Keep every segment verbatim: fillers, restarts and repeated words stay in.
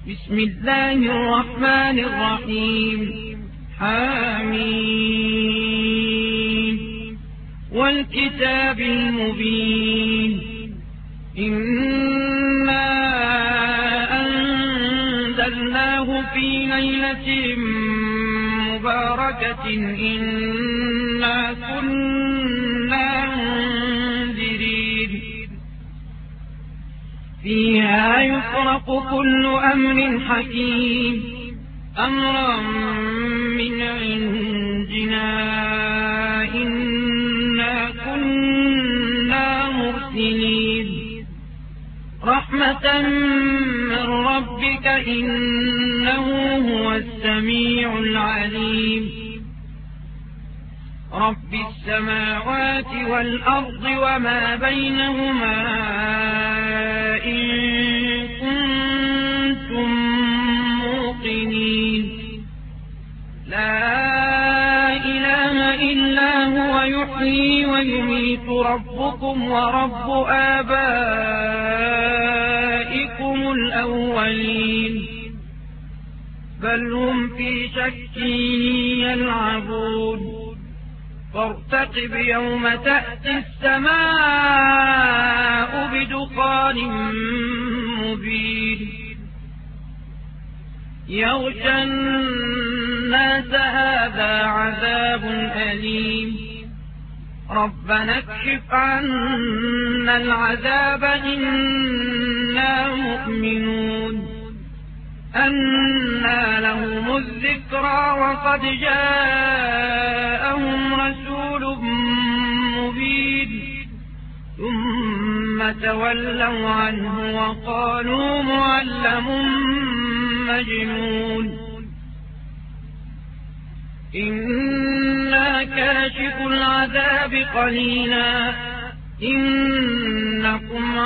بسم الله الرحمن الرحيم حميم والكتاب المبين إنا أنزلناه في ليلة مباركة إنا كنا منذرين فيها يفرق كل أمر حكيم أمرا من عندنا إنا كنا مرسلين رحمة من ربك إنه هو السميع العليم رب السماوات والأرض وما بينهما إن كنتم موقنين لا إله إلا هو يحيي ويميت ربكم ورب آبائكم الأولين بل هم في شك يلعبون فارتقب يوم تأتي السماء بدخان مبين يغشى الناس هذا عذاب أليم ربنا اكشف عنا العذاب إنا مؤمنون أنى لهم الذكرى وقد جاءهم رسول مبين ثم تولوا عنه وقالوا معلم مجنون إنا كاشف العذاب قليلا إنكم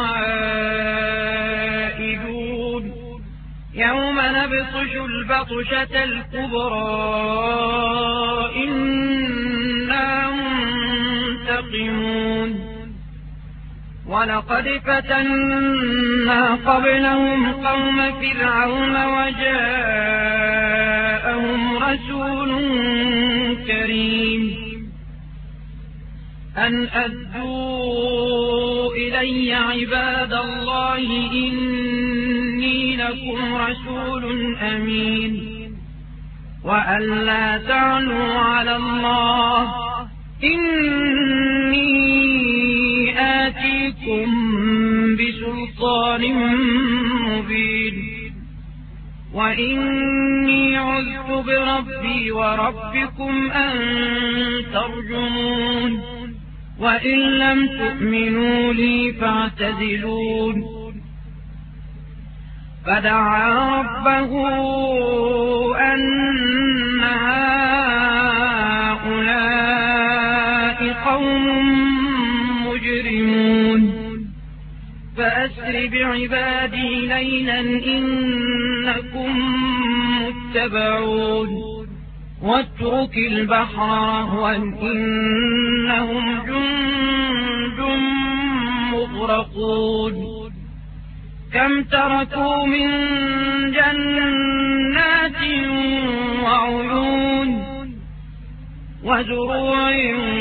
عائدون يوم نبطش البطشة الكبرى إنا منتقمون ولقد فتنا قبلهم قوم فرعون وجاءهم رسول كريم أن أدوا إلي عباد الله إني لكم رسول أمين وأن لا تعلوا على الله إني آتيكم بسلطان مبين وإني عذت بربي وربكم أن ترجمون وإن لم تؤمنوا لي فاعتزلون فدعا ربه أن هؤلاء قوم مجرمون فأسر بعبادي ليلا إنكم متبعون واترك البحر رهوا إنهم جند مغرقون كم تركوا من جنات وعيون وزروع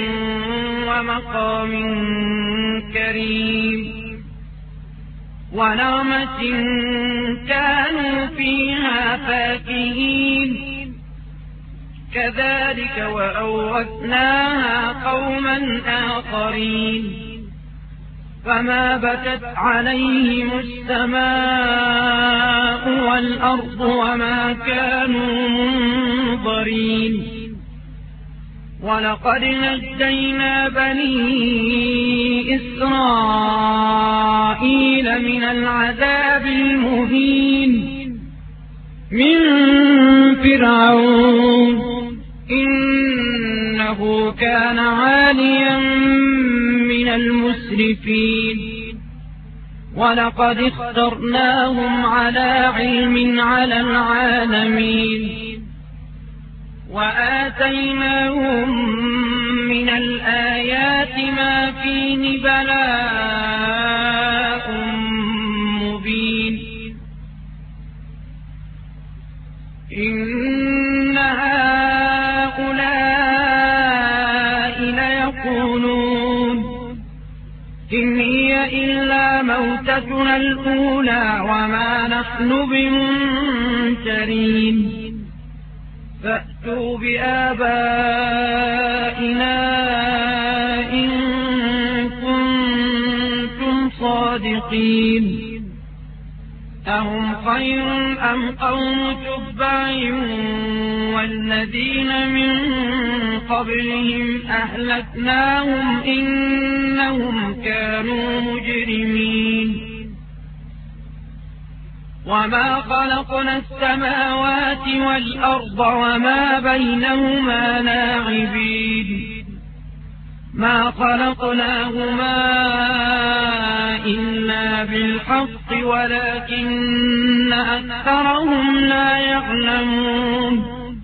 ومقام كريم ونعمة كانوا فيها فاكهين كذلك وأورثناها قوما آخرين فما بكت عليهم السماء والأرض وما كانوا منظرين ولقد نجينا بني إسرائيل من العذاب المهين من فرعون إنه كان عاليا من المسرفين ولقد اخترناهم على علم على العالمين وآتيناهم من الآيات ما فيه بلاء مبين إن هؤلاء ليقولون إن هي إلا موتتنا الأولى وما نحن بمنشرين فأتوا بآبائنا إن كنتم صادقين أهم خير أم قوم تبع والذين من قبلهم أهلكناهم إنهم كانوا مجرمين وما خلقنا السماوات والأرض وما بينهما لاعبين ما خلقناهما إلا بالحق ولكن أكثرهم لا يعلمون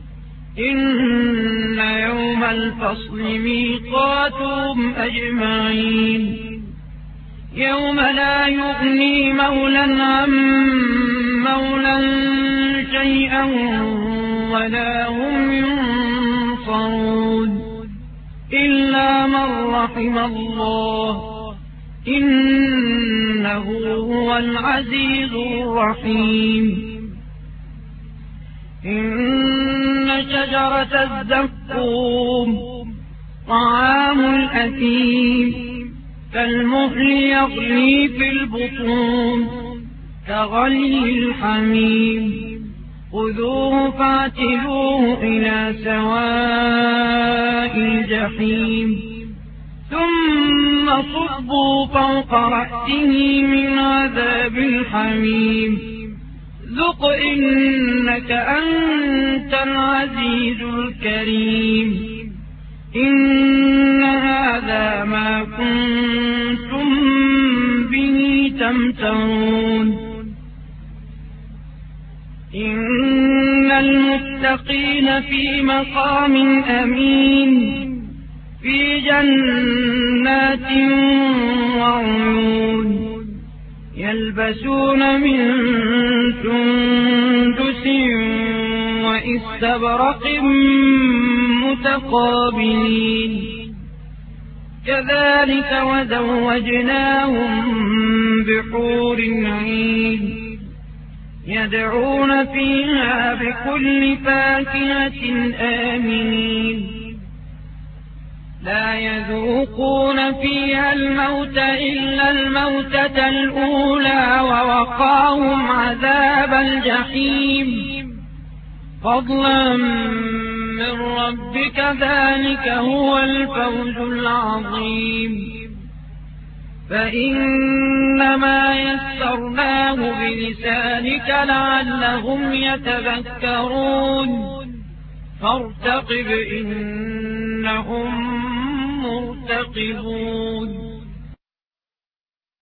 إن يوم الفصل ميقاتهم أجمعين يوم لا يغني مولى عن مولى شيئا ولا هم ينصرون إلا من رحم الله إنه هو العزيز الرحيم إن شجرة الزقوم طعام الأثيم كالمهل يغلي في البطون كغلي الحميم خذوه فاعتلوه إلى سواء الجحيم ثم صبوا فوق رأسه من عذاب الحميم ذق إنك أنت العزيز الكريم إن هذا ما كنتم به تمترون إن المتقين في مقام أمين في جنات وعيون يلبسون من سندس واستبرق متقابلين كذلك وزوجناهم بحور عين يدعون فيها بكل فاكهة آمنين لا يذوقون فيها الموت إلا الموتة الأولى ووقاهم عذاب الجحيم فضلا من ربك ذلك هو الفوز العظيم فإنما يسرناه بلسانك لعلهم يتذكرون فارتقب إنهم مرتقبون